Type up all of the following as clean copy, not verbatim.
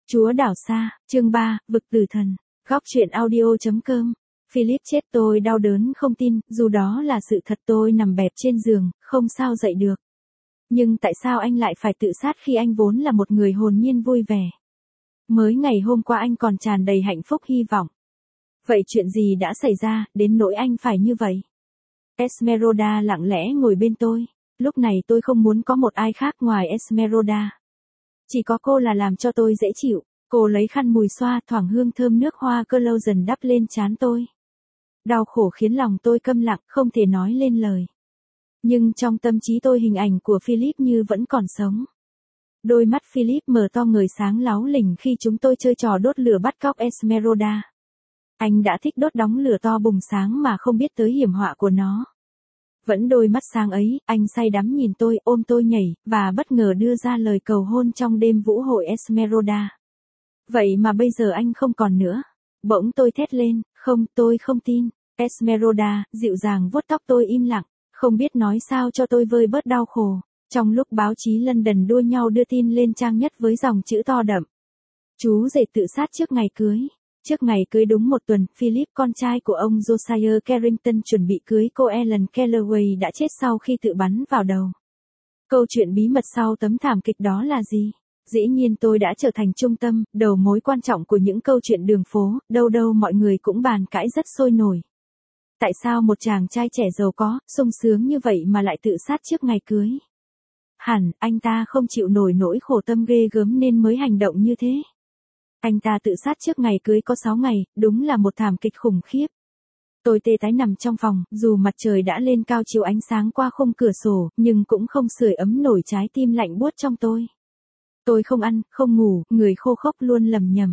Chúa đảo xa, chương 3, vực tử thần, góc truyện audio.com. Philip chết tôi đau đớn không tin, dù đó là sự thật tôi nằm bẹp trên giường, không sao dậy được. Nhưng tại sao anh lại phải tự sát khi anh vốn là một người hồn nhiên vui vẻ? Mới ngày hôm qua anh còn tràn đầy hạnh phúc hy vọng. Vậy chuyện gì đã xảy ra, đến nỗi anh phải như vậy? Esmeralda lặng lẽ ngồi bên tôi. Lúc này tôi không muốn có một ai khác ngoài Esmeralda. Chỉ có cô là làm cho tôi dễ chịu. Cô lấy khăn mùi xoa thoảng hương thơm nước hoa cơ lâu dần đắp lên trán tôi. Đau khổ khiến lòng tôi câm lặng, không thể nói lên lời. Nhưng trong tâm trí tôi hình ảnh của Philip như vẫn còn sống. Đôi mắt Philip mở to ngời sáng láu lỉnh khi chúng tôi chơi trò đốt lửa bắt cóc Esmeralda. Anh đã thích đốt đống lửa to bùng sáng mà không biết tới hiểm họa của nó. Vẫn đôi mắt sáng ấy, anh say đắm nhìn tôi, ôm tôi nhảy, và bất ngờ đưa ra lời cầu hôn trong đêm vũ hội Esmeralda. Vậy mà bây giờ anh không còn nữa. Bỗng tôi thét lên, không, tôi không tin. Esmeralda, dịu dàng vuốt tóc tôi im lặng, không biết nói sao cho tôi vơi bớt đau khổ. Trong lúc báo chí London đua nhau đưa tin lên trang nhất với dòng chữ to đậm. Chú rể tự sát trước ngày cưới. Trước ngày cưới đúng một tuần, Philip, con trai của ông Josiah Carrington chuẩn bị cưới cô Ellen Calloway đã chết sau khi tự bắn vào đầu. Câu chuyện bí mật sau tấm thảm kịch đó là gì? Dĩ nhiên tôi đã trở thành trung tâm, đầu mối quan trọng của những câu chuyện đường phố, đâu đâu mọi người cũng bàn cãi rất sôi nổi. Tại sao một chàng trai trẻ giàu có, sung sướng như vậy mà lại tự sát trước ngày cưới? Hẳn, anh ta không chịu nổi nỗi khổ tâm ghê gớm nên mới hành động như thế. Anh ta tự sát trước ngày cưới có 6 ngày, đúng là một thảm kịch khủng khiếp. Tôi tê tái nằm trong phòng, dù mặt trời đã lên cao chiếu ánh sáng qua khung cửa sổ, nhưng cũng không sưởi ấm nổi trái tim lạnh buốt trong tôi. Tôi không ăn, không ngủ, người khô khốc luôn lầm nhầm.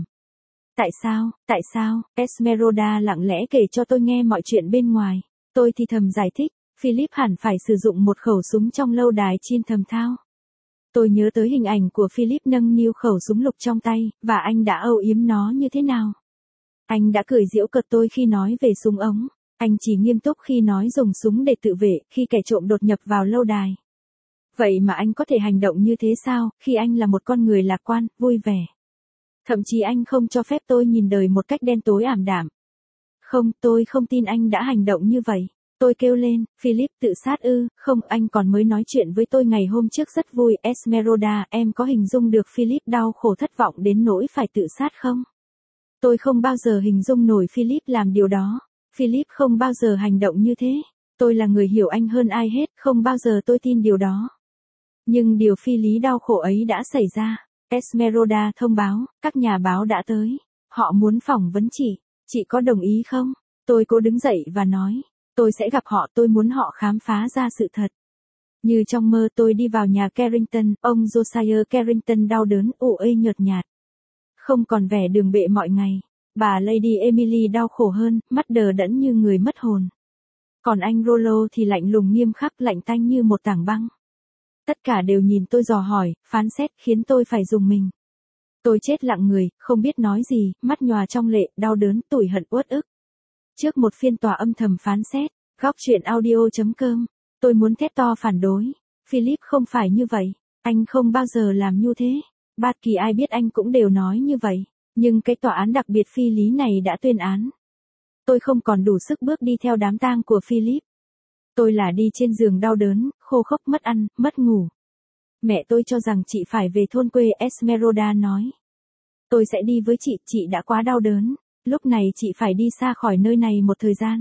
Tại sao, Esmeralda lặng lẽ kể cho tôi nghe mọi chuyện bên ngoài. Tôi thì thầm giải thích, Philip hẳn phải sử dụng một khẩu súng trong lâu đài Chin thầm thao. Tôi nhớ tới hình ảnh của Philip nâng niu khẩu súng lục trong tay, và anh đã âu yếm nó như thế nào. Anh đã cười giễu cợt tôi khi nói về súng ống. Anh chỉ nghiêm túc khi nói dùng súng để tự vệ khi kẻ trộm đột nhập vào lâu đài. Vậy mà anh có thể hành động như thế sao, khi anh là một con người lạc quan, vui vẻ. Thậm chí anh không cho phép tôi nhìn đời một cách đen tối ảm đạm. Không, tôi không tin anh đã hành động như vậy. Tôi kêu lên, Philip tự sát ư? Không, anh còn mới nói chuyện với tôi ngày hôm trước rất vui. Esmeralda, em có hình dung được Philip đau khổ thất vọng đến nỗi phải tự sát không? Tôi không bao giờ hình dung nổi Philip làm điều đó. Philip không bao giờ hành động như thế. Tôi là người hiểu anh hơn ai hết, không bao giờ tôi tin điều đó. Nhưng điều phi lý đau khổ ấy đã xảy ra. Esmeralda thông báo, các nhà báo đã tới. Họ muốn phỏng vấn chị có đồng ý không? Tôi cố đứng dậy và nói, tôi sẽ gặp họ, tôi muốn họ khám phá ra sự thật. Như trong mơ tôi đi vào nhà Carrington, ông Josiah Carrington đau đớn, ủ ê nhợt nhạt. Không còn vẻ đường bệ mọi ngày. Bà Lady Emily đau khổ hơn, mắt đờ đẫn như người mất hồn. Còn anh Rollo thì lạnh lùng nghiêm khắc, lạnh tanh như một tảng băng. Tất cả đều nhìn tôi dò hỏi, phán xét, khiến tôi phải rùng mình. Tôi chết lặng người, không biết nói gì, mắt nhòa trong lệ, đau đớn, tủi hận uất ức. Trước một phiên tòa âm thầm phán xét, góc truyện audio.com, tôi muốn thét to phản đối. Philip không phải như vậy, anh không bao giờ làm như thế. Bất kỳ ai biết anh cũng đều nói như vậy, nhưng cái tòa án đặc biệt phi lý này đã tuyên án. Tôi không còn đủ sức bước đi theo đám tang của Philip. Tôi là đi trên giường đau đớn, khô khốc, mất ăn, mất ngủ. Mẹ tôi cho rằng chị phải về thôn quê, Esmeralda nói. Tôi sẽ đi với chị đã quá đau đớn. Lúc này chị phải đi xa khỏi nơi này một thời gian.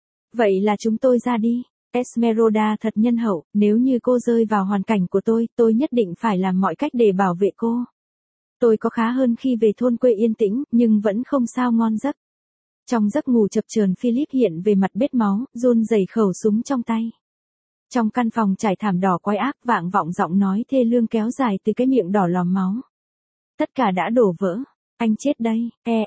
Vậy là chúng tôi ra đi. Esmeralda thật nhân hậu, nếu như cô rơi vào hoàn cảnh của tôi nhất định phải làm mọi cách để bảo vệ cô. Tôi có khá hơn khi về thôn quê yên tĩnh, nhưng vẫn không sao ngon giấc. Trong giấc ngủ chập chờn Philip hiện về mặt bết máu, run rẩy khẩu súng trong tay. Trong căn phòng trải thảm đỏ quái ác vang vọng giọng nói thê lương kéo dài từ cái miệng đỏ lòm máu. Tất cả đã đổ vỡ. Anh chết đây,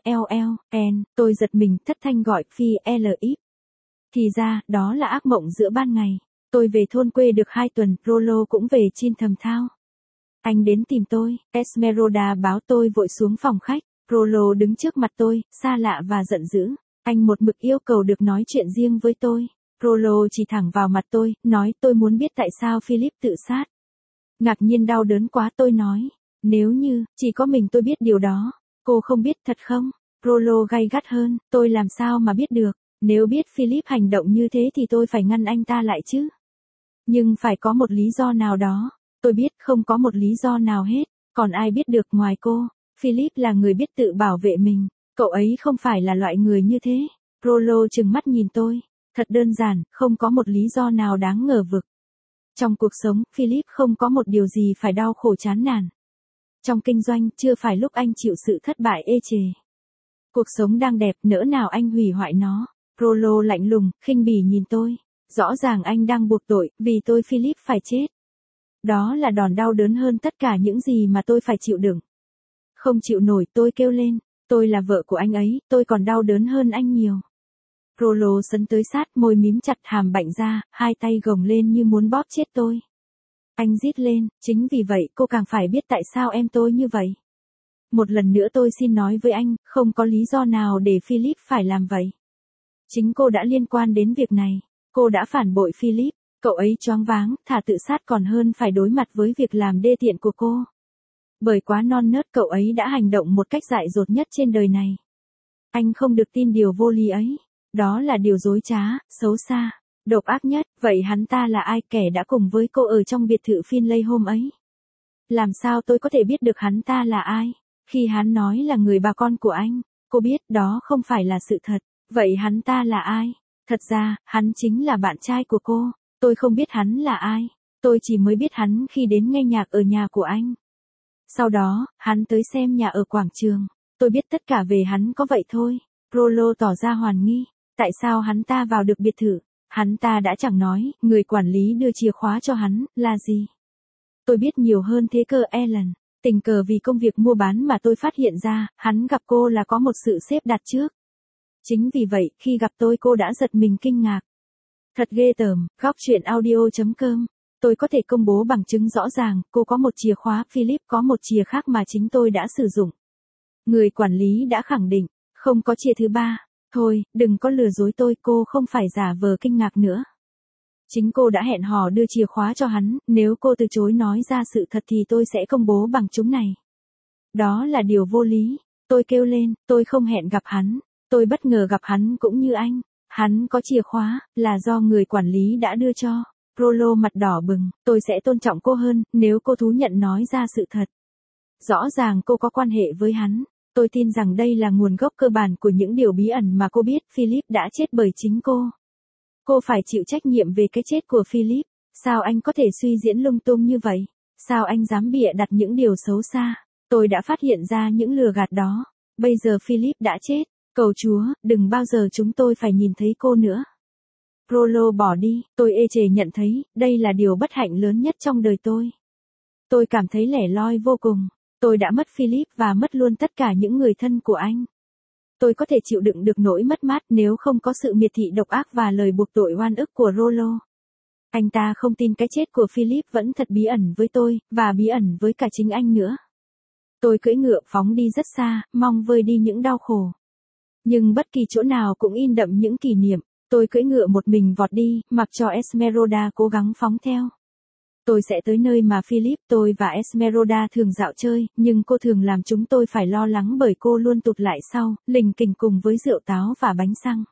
tôi giật mình thất thanh gọi Philip. Thì ra, đó là ác mộng giữa ban ngày. Tôi về thôn quê được 2 tuần, Rollo cũng về Chin thầm thao. Anh đến tìm tôi, Esmeralda báo tôi vội xuống phòng khách. Rollo đứng trước mặt tôi, xa lạ và giận dữ. Anh một mực yêu cầu được nói chuyện riêng với tôi. Rollo chỉ thẳng vào mặt tôi, nói tôi muốn biết tại sao Philip tự sát. Ngạc nhiên đau đớn quá tôi nói. Nếu như, chỉ có mình tôi biết điều đó. Cô không biết thật không? Rollo gay gắt hơn, tôi làm sao mà biết được. Nếu biết Philip hành động như thế thì tôi phải ngăn anh ta lại chứ. Nhưng phải có một lý do nào đó. Tôi biết không có một lý do nào hết. Còn ai biết được ngoài cô? Philip là người biết tự bảo vệ mình. Cậu ấy không phải là loại người như thế. Rollo trừng mắt nhìn tôi. Thật đơn giản, không có một lý do nào đáng ngờ vực. Trong cuộc sống, Philip không có một điều gì phải đau khổ chán nản. Trong kinh doanh, chưa phải lúc anh chịu sự thất bại ê chề. Cuộc sống đang đẹp, nỡ nào anh hủy hoại nó. Rollo lạnh lùng, khinh bỉ nhìn tôi. Rõ ràng anh đang buộc tội, vì tôi Philip phải chết. Đó là đòn đau đớn hơn tất cả những gì mà tôi phải chịu đựng. Không chịu nổi, tôi kêu lên. Tôi là vợ của anh ấy, tôi còn đau đớn hơn anh nhiều. Rollo sấn tới sát, môi mím chặt, hàm bạnh ra, hai tay gồng lên như muốn bóp chết tôi. Anh rít lên, chính vì vậy cô càng phải biết tại sao em tôi như vậy. Một lần nữa tôi xin nói với anh, không có lý do nào để Philip phải làm vậy. Chính cô đã liên quan đến việc này. Cô đã phản bội Philip. Cậu ấy choáng váng, thà tự sát còn hơn phải đối mặt với việc làm đê tiện của cô. Bởi quá non nớt cậu ấy đã hành động một cách dại dột nhất trên đời này. Anh không được tin điều vô lý ấy. Đó là điều dối trá, xấu xa, độc ác nhất. Vậy hắn ta là ai, kẻ đã cùng với cô ở trong biệt thự Finlay hôm ấy? Làm sao tôi có thể biết được hắn ta là ai? Khi hắn nói là người bà con của anh, cô biết đó không phải là sự thật. Vậy hắn ta là ai? Thật ra, hắn chính là bạn trai của cô. Tôi không biết hắn là ai. Tôi chỉ mới biết hắn khi đến nghe nhạc ở nhà của anh. Sau đó, hắn tới xem nhà ở quảng trường. Tôi biết tất cả về hắn có vậy thôi. Rollo tỏ ra hoài nghi. Tại sao hắn ta vào được biệt thự? Hắn ta đã chẳng nói, người quản lý đưa chìa khóa cho hắn, là gì? Tôi biết nhiều hơn thế cơ Ellen. Tình cờ vì công việc mua bán mà tôi phát hiện ra, hắn gặp cô là có một sự xếp đặt trước. Chính vì vậy, khi gặp tôi cô đã giật mình kinh ngạc. Thật ghê tởm, góc chuyện audio.com. Tôi có thể công bố bằng chứng rõ ràng, cô có một chìa khóa, Philip có một chìa khác mà chính tôi đã sử dụng. Người quản lý đã khẳng định, không có chìa thứ ba. Thôi, đừng có lừa dối tôi, cô không phải giả vờ kinh ngạc nữa. Chính cô đã hẹn hò đưa chìa khóa cho hắn, nếu cô từ chối nói ra sự thật thì tôi sẽ công bố bằng chứng này. Đó là điều vô lý. Tôi kêu lên, tôi không hẹn gặp hắn. Tôi bất ngờ gặp hắn cũng như anh. Hắn có chìa khóa, là do người quản lý đã đưa cho. Rollo mặt đỏ bừng, tôi sẽ tôn trọng cô hơn, nếu cô thú nhận nói ra sự thật. Rõ ràng cô có quan hệ với hắn. Tôi tin rằng đây là nguồn gốc cơ bản của những điều bí ẩn mà cô biết, Philip đã chết bởi chính cô. Cô phải chịu trách nhiệm về cái chết của Philip. Sao anh có thể suy diễn lung tung như vậy? Sao anh dám bịa đặt những điều xấu xa? Tôi đã phát hiện ra những lừa gạt đó. Bây giờ Philip đã chết. Cầu Chúa, đừng bao giờ chúng tôi phải nhìn thấy cô nữa. Rollo bỏ đi, tôi ê chề nhận thấy, đây là điều bất hạnh lớn nhất trong đời tôi. Tôi cảm thấy lẻ loi vô cùng. Tôi đã mất Philip và mất luôn tất cả những người thân của anh. Tôi có thể chịu đựng được nỗi mất mát nếu không có sự miệt thị độc ác và lời buộc tội oan ức của Rollo. Anh ta không tin cái chết của Philip vẫn thật bí ẩn với tôi, và bí ẩn với cả chính anh nữa. Tôi cưỡi ngựa phóng đi rất xa, mong vơi đi những đau khổ. Nhưng bất kỳ chỗ nào cũng in đậm những kỷ niệm. Tôi cưỡi ngựa một mình vọt đi, mặc cho Esmeralda cố gắng phóng theo. Tôi sẽ tới nơi mà Philip, tôi và Esmeralda thường dạo chơi, nhưng cô thường làm chúng tôi phải lo lắng bởi cô luôn tụt lại sau, lình kình cùng với rượu táo và bánh xăng.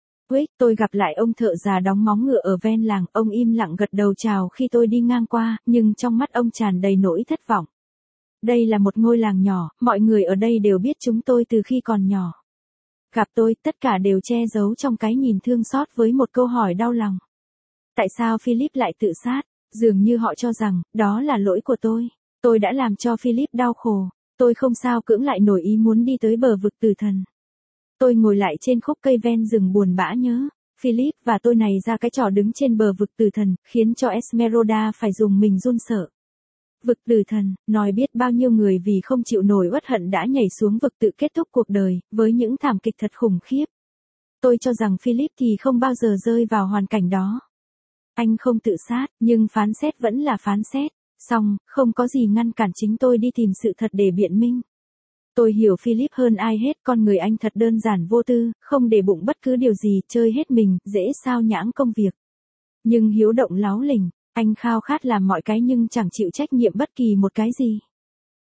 Tôi gặp lại ông thợ già đóng móng ngựa ở ven làng, ông im lặng gật đầu chào khi tôi đi ngang qua, nhưng trong mắt ông tràn đầy nỗi thất vọng. Đây là một ngôi làng nhỏ, mọi người ở đây đều biết chúng tôi từ khi còn nhỏ. Gặp tôi, tất cả đều che giấu trong cái nhìn thương xót với một câu hỏi đau lòng. Tại sao Philip lại tự sát? Dường như họ cho rằng, đó là lỗi của tôi. Tôi đã làm cho Philip đau khổ. Tôi không sao cưỡng lại nổi ý muốn đi tới bờ vực tử thần. Tôi ngồi lại trên khúc cây ven rừng buồn bã nhớ. Philip và tôi này ra cái trò đứng trên bờ vực tử thần, khiến cho Esmeralda phải dùng mình run sợ. Vực tử thần, nói biết bao nhiêu người vì không chịu nổi uất hận đã nhảy xuống vực tự kết thúc cuộc đời, với những thảm kịch thật khủng khiếp. Tôi cho rằng Philip thì không bao giờ rơi vào hoàn cảnh đó. Anh không tự sát, nhưng phán xét vẫn là phán xét. Xong, không có gì ngăn cản chính tôi đi tìm sự thật để biện minh. Tôi hiểu Philip hơn ai hết, con người anh thật đơn giản vô tư, không để bụng bất cứ điều gì, chơi hết mình, dễ sao nhãng công việc. Nhưng hiếu động láo lình, anh khao khát làm mọi cái nhưng chẳng chịu trách nhiệm bất kỳ một cái gì.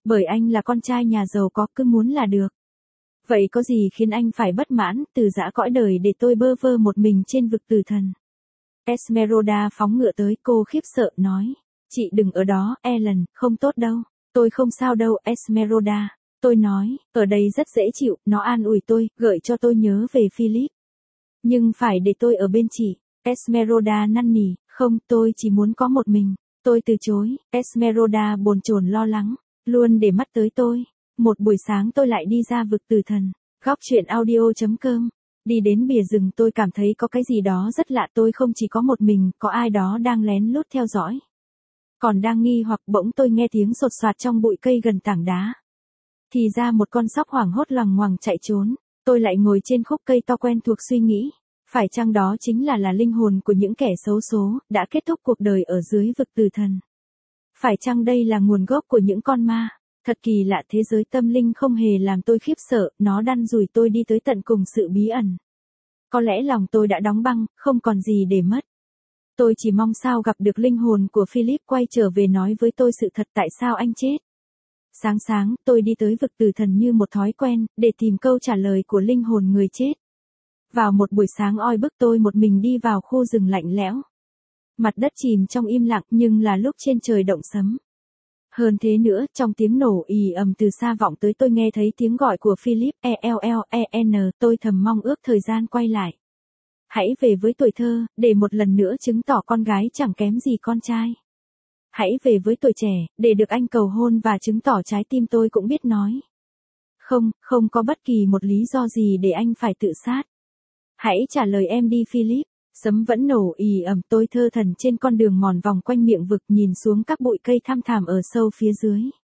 Bởi anh là con trai nhà giàu có, cứ muốn là được. Vậy có gì khiến anh phải bất mãn, từ giã cõi đời để tôi bơ vơ một mình trên vực tử thần. Esmeralda phóng ngựa tới, cô khiếp sợ nói. Chị đừng ở đó, Ellen, không tốt đâu. Tôi không sao đâu, Esmeralda. Tôi nói, ở đây rất dễ chịu, nó an ủi tôi, gợi cho tôi nhớ về Philip. Nhưng phải để tôi ở bên chị. Esmeralda năn nỉ, không, tôi chỉ muốn có một mình. Tôi từ chối, Esmeralda bồn chồn lo lắng, luôn để mắt tới tôi. Một buổi sáng tôi lại đi ra vực tử thần. Góc truyện audio.com. Đi đến bìa rừng tôi cảm thấy có cái gì đó rất lạ, tôi không chỉ có một mình, có ai đó đang lén lút theo dõi. Còn đang nghi hoặc bỗng tôi nghe tiếng sột soạt trong bụi cây gần tảng đá. Thì ra một con sóc hoảng hốt loằng ngoằng chạy trốn. Tôi lại ngồi trên khúc cây to quen thuộc suy nghĩ. Phải chăng đó chính là linh hồn của những kẻ xấu số, đã kết thúc cuộc đời ở dưới vực tử thần? Phải chăng đây là nguồn gốc của những con ma? Thật kỳ lạ, thế giới tâm linh không hề làm tôi khiếp sợ, nó đăn dùi tôi đi tới tận cùng sự bí ẩn. Có lẽ lòng tôi đã đóng băng, không còn gì để mất. Tôi chỉ mong sao gặp được linh hồn của Philip quay trở về nói với tôi sự thật tại sao anh chết. Sáng sáng, tôi đi tới vực tử thần như một thói quen, để tìm câu trả lời của linh hồn người chết. Vào một buổi sáng oi bức tôi một mình đi vào khu rừng lạnh lẽo. Mặt đất chìm trong im lặng nhưng là lúc trên trời động sấm. Hơn thế nữa, trong tiếng nổ ì ầm từ xa vọng tới tôi nghe thấy tiếng gọi của Philip, ELLEN, tôi thầm mong ước thời gian quay lại. Hãy về với tuổi thơ, để một lần nữa chứng tỏ con gái chẳng kém gì con trai. Hãy về với tuổi trẻ, để được anh cầu hôn và chứng tỏ trái tim tôi cũng biết nói. Không, không có bất kỳ một lý do gì để anh phải tự sát. Hãy trả lời em đi Philip. Sấm vẫn nổ ì ầm, tôi thơ thẩn trên con đường mòn vòng quanh miệng vực nhìn xuống các bụi cây thăm thẳm ở sâu phía dưới.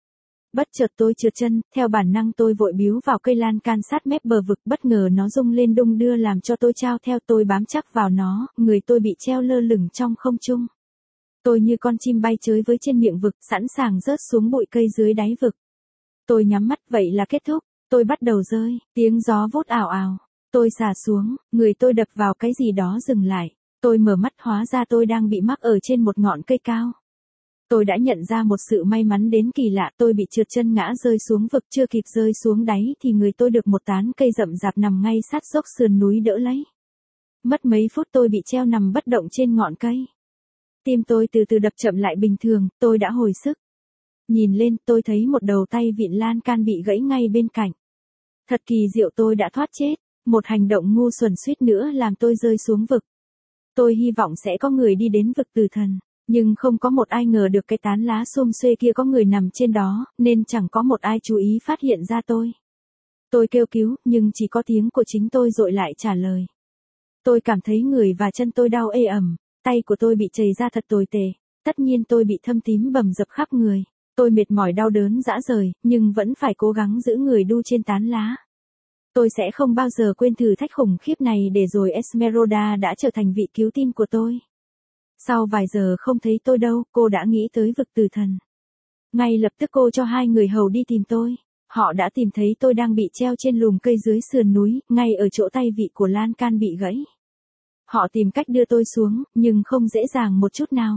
Bất chợt tôi trượt chân, theo bản năng tôi vội bíu vào cây lan can sát mép bờ vực, bất ngờ nó rung lên đung đưa làm cho tôi trao theo, tôi bám chắc vào nó, người tôi bị treo lơ lửng trong không trung. Tôi như con chim bay chới với trên miệng vực, sẵn sàng rớt xuống bụi cây dưới đáy vực. Tôi nhắm mắt, vậy là kết thúc, tôi bắt đầu rơi, tiếng gió vút ào ào. Tôi xả xuống, người tôi đập vào cái gì đó dừng lại. Tôi mở mắt, hóa ra tôi đang bị mắc ở trên một ngọn cây cao. Tôi đã nhận ra một sự may mắn đến kỳ lạ, tôi bị trượt chân ngã rơi xuống vực, chưa kịp rơi xuống đáy thì người tôi được một tán cây rậm rạp nằm ngay sát dốc sườn núi đỡ lấy. Mất mấy phút tôi bị treo nằm bất động trên ngọn cây. Tim tôi từ từ đập chậm lại bình thường, tôi đã hồi sức. Nhìn lên, tôi thấy một đầu tay vịn lan can bị gãy ngay bên cạnh. Thật kỳ diệu, tôi đã thoát chết. Một hành động ngu xuẩn suýt nữa làm tôi rơi xuống vực. Tôi hy vọng sẽ có người đi đến vực tử thần, nhưng không có một ai ngờ được cái tán lá xum xuê kia có người nằm trên đó, nên chẳng có một ai chú ý phát hiện ra tôi. Tôi kêu cứu, nhưng chỉ có tiếng của chính tôi dội lại trả lời. Tôi cảm thấy người và chân tôi đau ê ẩm, tay của tôi bị chảy ra thật tồi tệ, tất nhiên tôi bị thâm tím bầm dập khắp người. Tôi mệt mỏi đau đớn rã rời, nhưng vẫn phải cố gắng giữ người đu trên tán lá. Tôi sẽ không bao giờ quên thử thách khủng khiếp này, để rồi Esmeralda đã trở thành vị cứu tinh của tôi. Sau vài giờ không thấy tôi đâu, cô đã nghĩ tới vực tử thần. Ngay lập tức cô cho hai người hầu đi tìm tôi. Họ đã tìm thấy tôi đang bị treo trên lùm cây dưới sườn núi, ngay ở chỗ tay vịn của lan can bị gãy. Họ tìm cách đưa tôi xuống, nhưng không dễ dàng một chút nào.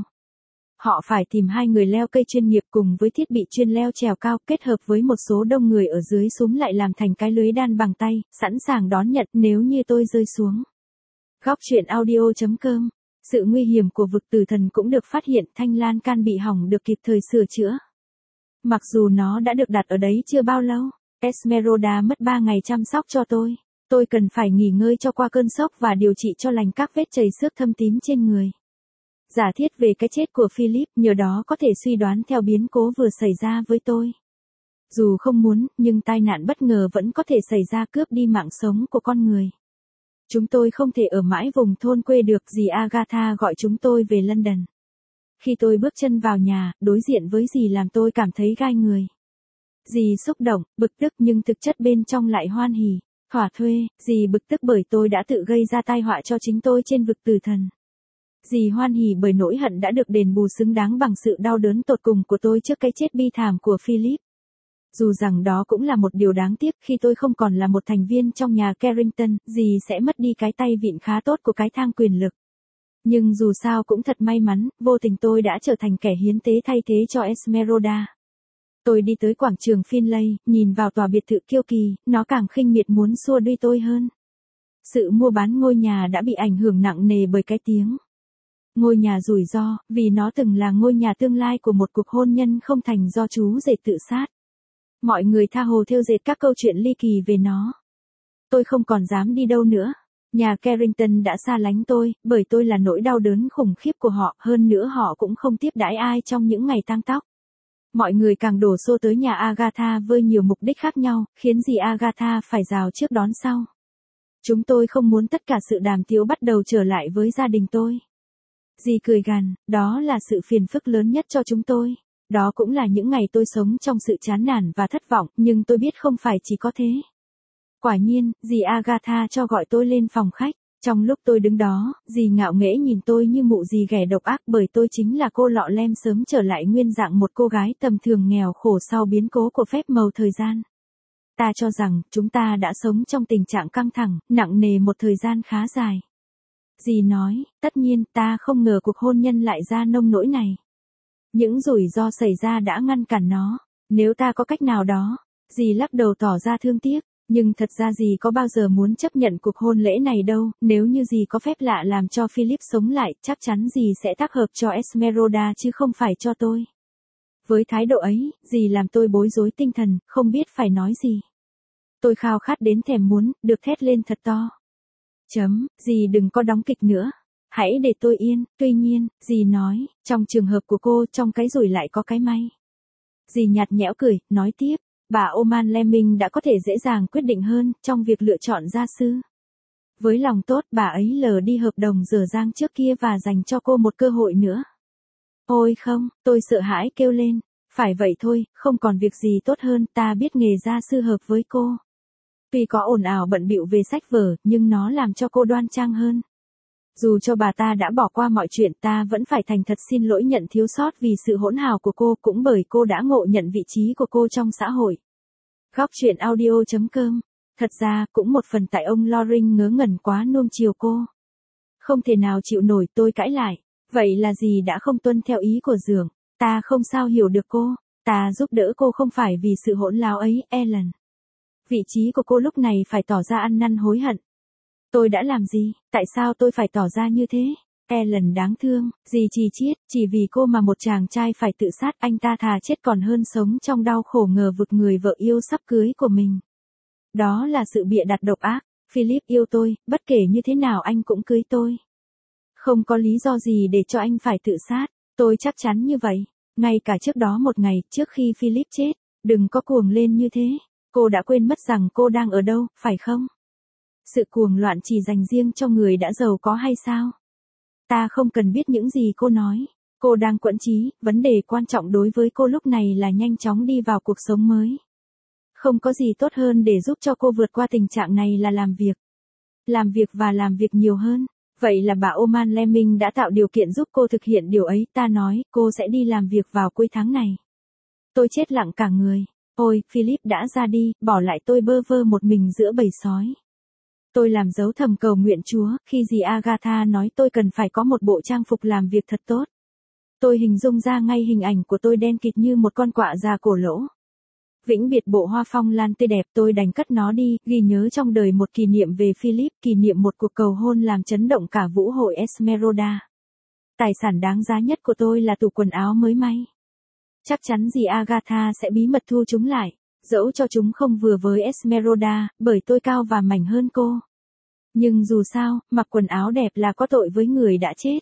Họ phải tìm hai người leo cây chuyên nghiệp cùng với thiết bị chuyên leo trèo cao, kết hợp với một số đông người ở dưới súm lại làm thành cái lưới đan bằng tay, sẵn sàng đón nhận nếu như tôi rơi xuống. Góc truyện audio.com. Sự nguy hiểm của vực tử thần cũng được phát hiện, thanh lan can bị hỏng được kịp thời sửa chữa. Mặc dù nó đã được đặt ở đấy chưa bao lâu, Esmeralda mất 3 ngày chăm sóc cho tôi. Tôi cần phải nghỉ ngơi cho qua cơn sốc và điều trị cho lành các vết chảy xước thâm tím trên người. Giả thiết về cái chết của Philip, nhờ đó có thể suy đoán theo biến cố vừa xảy ra với tôi. Dù không muốn, nhưng tai nạn bất ngờ vẫn có thể xảy ra, cướp đi mạng sống của con người. Chúng tôi không thể ở mãi vùng thôn quê được, dì Agatha gọi chúng tôi về London. Khi tôi bước chân vào nhà, đối diện với dì làm tôi cảm thấy gai người. Dì xúc động, bực tức nhưng thực chất bên trong lại hoan hỉ. Thỏa thuê, dì bực tức bởi tôi đã tự gây ra tai họa cho chính tôi trên vực tử thần. Dì hoan hỉ bởi nỗi hận đã được đền bù xứng đáng bằng sự đau đớn tột cùng của tôi trước cái chết bi thảm của Philip. Dù rằng đó cũng là một điều đáng tiếc, khi tôi không còn là một thành viên trong nhà Carrington, dì sẽ mất đi cái tay vịn khá tốt của cái thang quyền lực. Nhưng dù sao cũng thật may mắn, vô tình tôi đã trở thành kẻ hiến tế thay thế cho Esmeralda. Tôi đi tới quảng trường Finlay, nhìn vào tòa biệt thự kiêu kỳ, nó càng khinh miệt muốn xua đuổi tôi hơn. Sự mua bán ngôi nhà đã bị ảnh hưởng nặng nề bởi cái tiếng. Ngôi nhà rủi ro, vì nó từng là ngôi nhà tương lai của một cuộc hôn nhân không thành do chú rể tự sát. Mọi người tha hồ thêu dệt các câu chuyện ly kỳ về nó. Tôi không còn dám đi đâu nữa. Nhà Carrington đã xa lánh tôi, bởi tôi là nỗi đau đớn khủng khiếp của họ, hơn nữa họ cũng không tiếp đãi ai trong những ngày tang tóc. Mọi người càng đổ xô tới nhà Agatha với nhiều mục đích khác nhau, khiến dì Agatha phải rào trước đón sau. Chúng tôi không muốn tất cả sự đàm tiếu bắt đầu trở lại với gia đình tôi. Dì cười gằn, đó là sự phiền phức lớn nhất cho chúng tôi. Đó cũng là những ngày tôi sống trong sự chán nản và thất vọng, nhưng tôi biết không phải chỉ có thế. Quả nhiên, dì Agatha cho gọi tôi lên phòng khách. Trong lúc tôi đứng đó, dì ngạo nghễ nhìn tôi như mụ dì ghẻ độc ác bởi tôi chính là cô lọ lem sớm trở lại nguyên dạng một cô gái tầm thường nghèo khổ sau biến cố của phép màu thời gian. Ta cho rằng, chúng ta đã sống trong tình trạng căng thẳng, nặng nề một thời gian khá dài. Dì nói, tất nhiên, ta không ngờ cuộc hôn nhân lại ra nông nỗi này. Những rủi ro xảy ra đã ngăn cản nó. Nếu ta có cách nào đó, dì lắc đầu tỏ ra thương tiếc. Nhưng thật ra dì có bao giờ muốn chấp nhận cuộc hôn lễ này đâu, nếu như dì có phép lạ làm cho Philip sống lại, chắc chắn dì sẽ tác hợp cho Esmeralda chứ không phải cho tôi. Với thái độ ấy, dì làm tôi bối rối tinh thần, không biết phải nói gì. Tôi khao khát đến thèm muốn, được thét lên thật to. Dì đừng có đóng kịch nữa. Hãy để tôi yên, tuy nhiên, dì nói, trong trường hợp của cô, trong cái rủi lại có cái may. Dì nhạt nhẽo cười, nói tiếp. Bà Oman Lemming đã có thể dễ dàng quyết định hơn trong việc lựa chọn gia sư. Với lòng tốt, bà ấy lờ đi hợp đồng dở dang trước kia và dành cho cô một cơ hội nữa. Ôi không, tôi sợ hãi kêu lên. Phải vậy thôi, không còn việc gì tốt hơn, ta biết nghề gia sư hợp với cô. Tuy có ồn ào bận bịu về sách vở, nhưng nó làm cho cô đoan trang hơn. Dù cho bà ta đã bỏ qua mọi chuyện, ta vẫn phải thành thật xin lỗi nhận thiếu sót vì sự hỗn hào của cô, cũng bởi cô đã ngộ nhận vị trí của cô trong xã hội. Góc truyện audio.com. Thật ra, cũng một phần tại ông Loring ngớ ngẩn quá nuông chiều cô. Không thể nào chịu nổi, tôi cãi lại. Vậy là gì đã không tuân theo ý của Dượng? Ta không sao hiểu được cô. Ta giúp đỡ cô không phải vì sự hỗn láo ấy, Ellen. Vị trí của cô lúc này phải tỏ ra ăn năn hối hận. Tôi đã làm gì? Tại sao tôi phải tỏ ra như thế? Ellen đáng thương, dì chỉ chiết, chỉ vì cô mà một chàng trai phải tự sát, anh ta thà chết còn hơn sống trong đau khổ ngờ vực người vợ yêu sắp cưới của mình. Đó là sự bịa đặt độc ác. Philip yêu tôi, bất kể như thế nào anh cũng cưới tôi. Không có lý do gì để cho anh phải tự sát, tôi chắc chắn như vậy. Ngay cả trước đó một ngày, trước khi Philip chết, đừng có cuồng lên như thế. Cô đã quên mất rằng cô đang ở đâu, phải không? Sự cuồng loạn chỉ dành riêng cho người đã giàu có hay sao? Ta không cần biết những gì cô nói. Cô đang quẫn trí, vấn đề quan trọng đối với cô lúc này là nhanh chóng đi vào cuộc sống mới. Không có gì tốt hơn để giúp cho cô vượt qua tình trạng này là làm việc. Làm việc và làm việc nhiều hơn. Vậy là bà Oman Lemming đã tạo điều kiện giúp cô thực hiện điều ấy, ta nói, cô sẽ đi làm việc vào cuối tháng này. Tôi chết lặng cả người. Ôi, Philip đã ra đi, bỏ lại tôi bơ vơ một mình giữa bầy sói. Tôi làm dấu thầm cầu nguyện Chúa, khi dì Agatha nói tôi cần phải có một bộ trang phục làm việc thật tốt. Tôi hình dung ra ngay hình ảnh của tôi đen kịt như một con quạ già cổ lỗ. Vĩnh biệt bộ hoa phong lan tươi đẹp, tôi đành cất nó đi, ghi nhớ trong đời một kỷ niệm về Philip, kỷ niệm một cuộc cầu hôn làm chấn động cả vũ hội Esmeralda. Tài sản đáng giá nhất của tôi là tủ quần áo mới may. Chắc chắn dì Agatha sẽ bí mật thu chúng lại, dẫu cho chúng không vừa với Esmeralda, bởi tôi cao và mảnh hơn cô. Nhưng dù sao, mặc quần áo đẹp là có tội với người đã chết.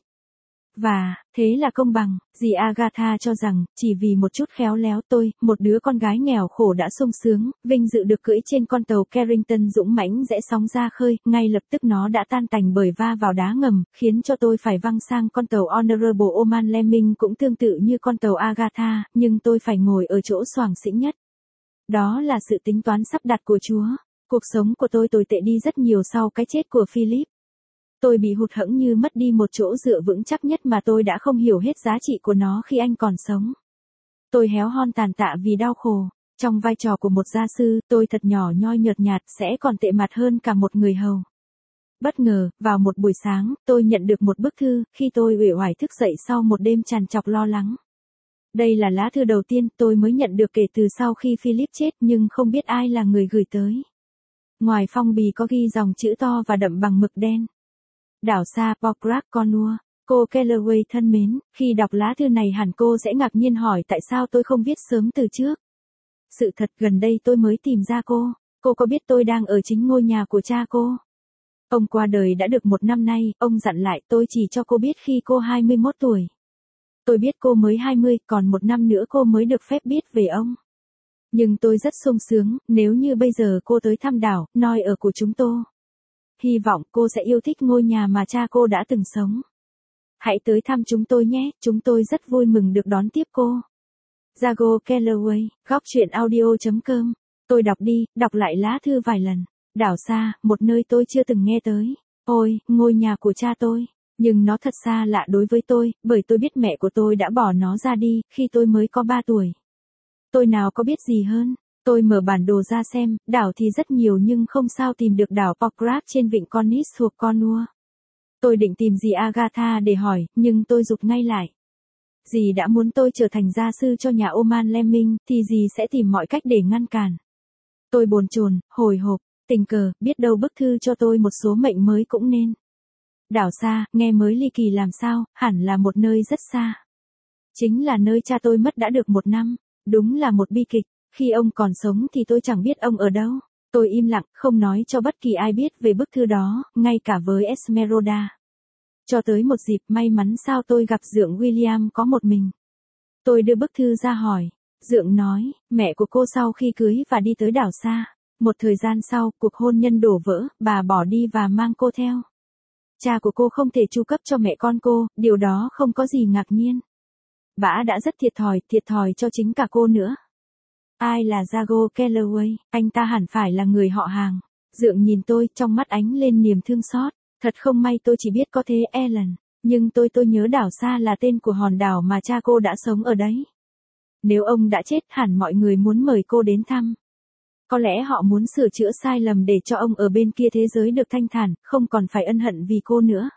Và, thế là công bằng, dì Agatha cho rằng, chỉ vì một chút khéo léo tôi, một đứa con gái nghèo khổ đã sung sướng, vinh dự được cưỡi trên con tàu Carrington dũng mãnh rẽ sóng ra khơi, ngay lập tức nó đã tan tành bởi va vào đá ngầm, khiến cho tôi phải văng sang con tàu Honorable Oman Lemming cũng tương tự như con tàu Agatha, nhưng tôi phải ngồi ở chỗ xoàng xĩnh nhất. Đó là sự tính toán sắp đặt của Chúa. Cuộc sống của tôi tồi tệ đi rất nhiều sau cái chết của Philip. Tôi bị hụt hẫng như mất đi một chỗ dựa vững chắc nhất mà tôi đã không hiểu hết giá trị của nó khi anh còn sống. Tôi héo hon tàn tạ vì đau khổ. Trong vai trò của một gia sư, tôi thật nhỏ nhoi nhợt nhạt, sẽ còn tệ mặt hơn cả một người hầu. Bất ngờ, vào một buổi sáng, tôi nhận được một bức thư, khi tôi uể oải thức dậy sau một đêm trằn trọc lo lắng. Đây là lá thư đầu tiên tôi mới nhận được kể từ sau khi Philip chết nhưng không biết ai là người gửi tới. Ngoài phong bì có ghi dòng chữ to và đậm bằng mực đen. Đảo xa Pokrach Cornwall. Cô Calloway thân mến, khi đọc lá thư này hẳn cô sẽ ngạc nhiên hỏi tại sao tôi không viết sớm từ trước. Sự thật gần đây tôi mới tìm ra cô. Cô có biết tôi đang ở chính ngôi nhà của cha cô? Ông qua đời đã được 1 năm nay, ông dặn lại tôi chỉ cho cô biết khi cô 21 tuổi. Tôi biết cô mới 20, còn 1 năm nữa cô mới được phép biết về ông. Nhưng tôi rất sung sướng, nếu như bây giờ cô tới thăm đảo, nơi ở của chúng tôi. Hy vọng cô sẽ yêu thích ngôi nhà mà cha cô đã từng sống. Hãy tới thăm chúng tôi nhé, chúng tôi rất vui mừng được đón tiếp cô. Jago Calloway, góc truyện audio.com. Tôi đọc lại lá thư vài lần. Đảo xa, một nơi tôi chưa từng nghe tới. Ôi, ngôi nhà của cha tôi. Nhưng nó thật xa lạ đối với tôi, bởi tôi biết mẹ của tôi đã bỏ nó ra đi, khi tôi mới có 3 tuổi. Tôi nào có biết gì hơn. Tôi mở bản đồ ra xem, đảo thì rất nhiều nhưng không sao tìm được đảo Pokrach trên vịnh Cornish thuộc Cornwall. Tôi định tìm dì Agatha để hỏi, nhưng tôi rụt ngay lại. Dì đã muốn tôi trở thành gia sư cho nhà Oman Lemming, thì dì sẽ tìm mọi cách để ngăn cản. Tôi bồn chồn, hồi hộp, tình cờ, biết đâu bức thư cho tôi một số mệnh mới cũng nên. Đảo xa, nghe mới ly kỳ làm sao, hẳn là một nơi rất xa. Chính là nơi cha tôi mất đã được 1 năm, đúng là một bi kịch, khi ông còn sống thì tôi chẳng biết ông ở đâu. Tôi im lặng, không nói cho bất kỳ ai biết về bức thư đó, ngay cả với Esmeralda. Cho tới một dịp may mắn sao tôi gặp dượng William có một mình. Tôi đưa bức thư ra hỏi. Dượng nói, mẹ của cô sau khi cưới và đi tới đảo xa. Một thời gian sau, cuộc hôn nhân đổ vỡ, bà bỏ đi và mang cô theo. Cha của cô không thể chu cấp cho mẹ con cô, điều đó không có gì ngạc nhiên. Bả đã rất thiệt thòi cho chính cả cô nữa. Ai là Jago Calloway, anh ta hẳn phải là người họ hàng. Dượng nhìn tôi, trong mắt ánh lên niềm thương xót. Thật không may tôi chỉ biết có thế Ellen, nhưng tôi nhớ đảo xa là tên của hòn đảo mà cha cô đã sống ở đấy. Nếu ông đã chết hẳn mọi người muốn mời cô đến thăm. Có lẽ họ muốn sửa chữa sai lầm để cho ông ở bên kia thế giới được thanh thản, không còn phải ân hận vì cô nữa.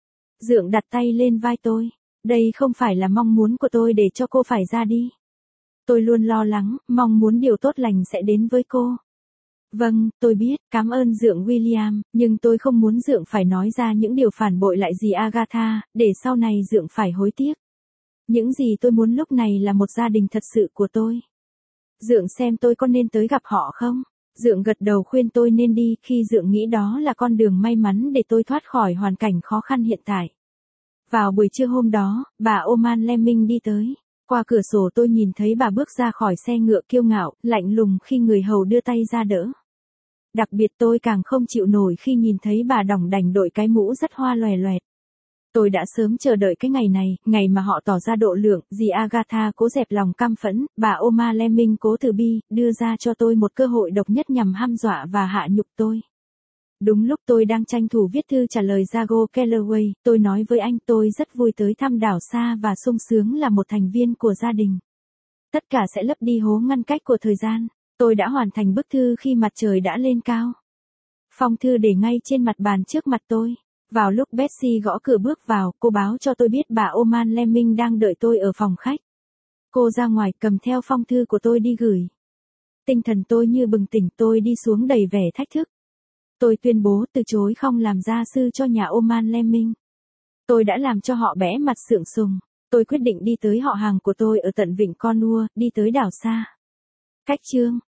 Dượng đặt tay lên vai tôi. Đây không phải là mong muốn của tôi để cho cô phải ra đi. Tôi luôn lo lắng, mong muốn điều tốt lành sẽ đến với cô. Vâng, tôi biết, cảm ơn dượng William, nhưng tôi không muốn dượng phải nói ra những điều phản bội lại dì Agatha, để sau này dượng phải hối tiếc. Những gì tôi muốn lúc này là một gia đình thật sự của tôi. Dượng xem tôi có nên tới gặp họ không? Dượng gật đầu khuyên tôi nên đi khi dượng nghĩ đó là con đường may mắn để tôi thoát khỏi hoàn cảnh khó khăn hiện tại. Vào buổi trưa hôm đó, bà Oman Lemming đi tới. Qua cửa sổ tôi nhìn thấy bà bước ra khỏi xe ngựa kiêu ngạo, lạnh lùng khi người hầu đưa tay ra đỡ. Đặc biệt tôi càng không chịu nổi khi nhìn thấy bà đỏng đảnh đội cái mũ rất hoa lòe loẹt. Tôi đã sớm chờ đợi cái ngày này, ngày mà họ tỏ ra độ lượng, dì Agatha cố dẹp lòng căm phẫn, bà Oma Lemming cố từ bi, đưa ra cho tôi một cơ hội độc nhất nhằm hăm dọa và hạ nhục tôi. Đúng lúc tôi đang tranh thủ viết thư trả lời Jago Calloway, tôi nói với anh tôi rất vui tới thăm đảo xa và sung sướng là một thành viên của gia đình. Tất cả sẽ lấp đi hố ngăn cách của thời gian. Tôi đã hoàn thành bức thư khi mặt trời đã lên cao. Phong thư để ngay trên mặt bàn trước mặt tôi. Vào lúc Betsy gõ cửa bước vào, cô báo cho tôi biết bà Oman Lemming đang đợi tôi ở phòng khách. Cô ra ngoài cầm theo phong thư của tôi đi gửi. Tinh thần tôi như bừng tỉnh, tôi đi xuống đầy vẻ thách thức. Tôi tuyên bố từ chối không làm gia sư cho nhà Oman Lemming. Tôi đã làm cho họ bẽ mặt sượng sùng. Tôi quyết định đi tới họ hàng của tôi ở tận vịnh Cornwall, đi tới đảo xa. Cách chương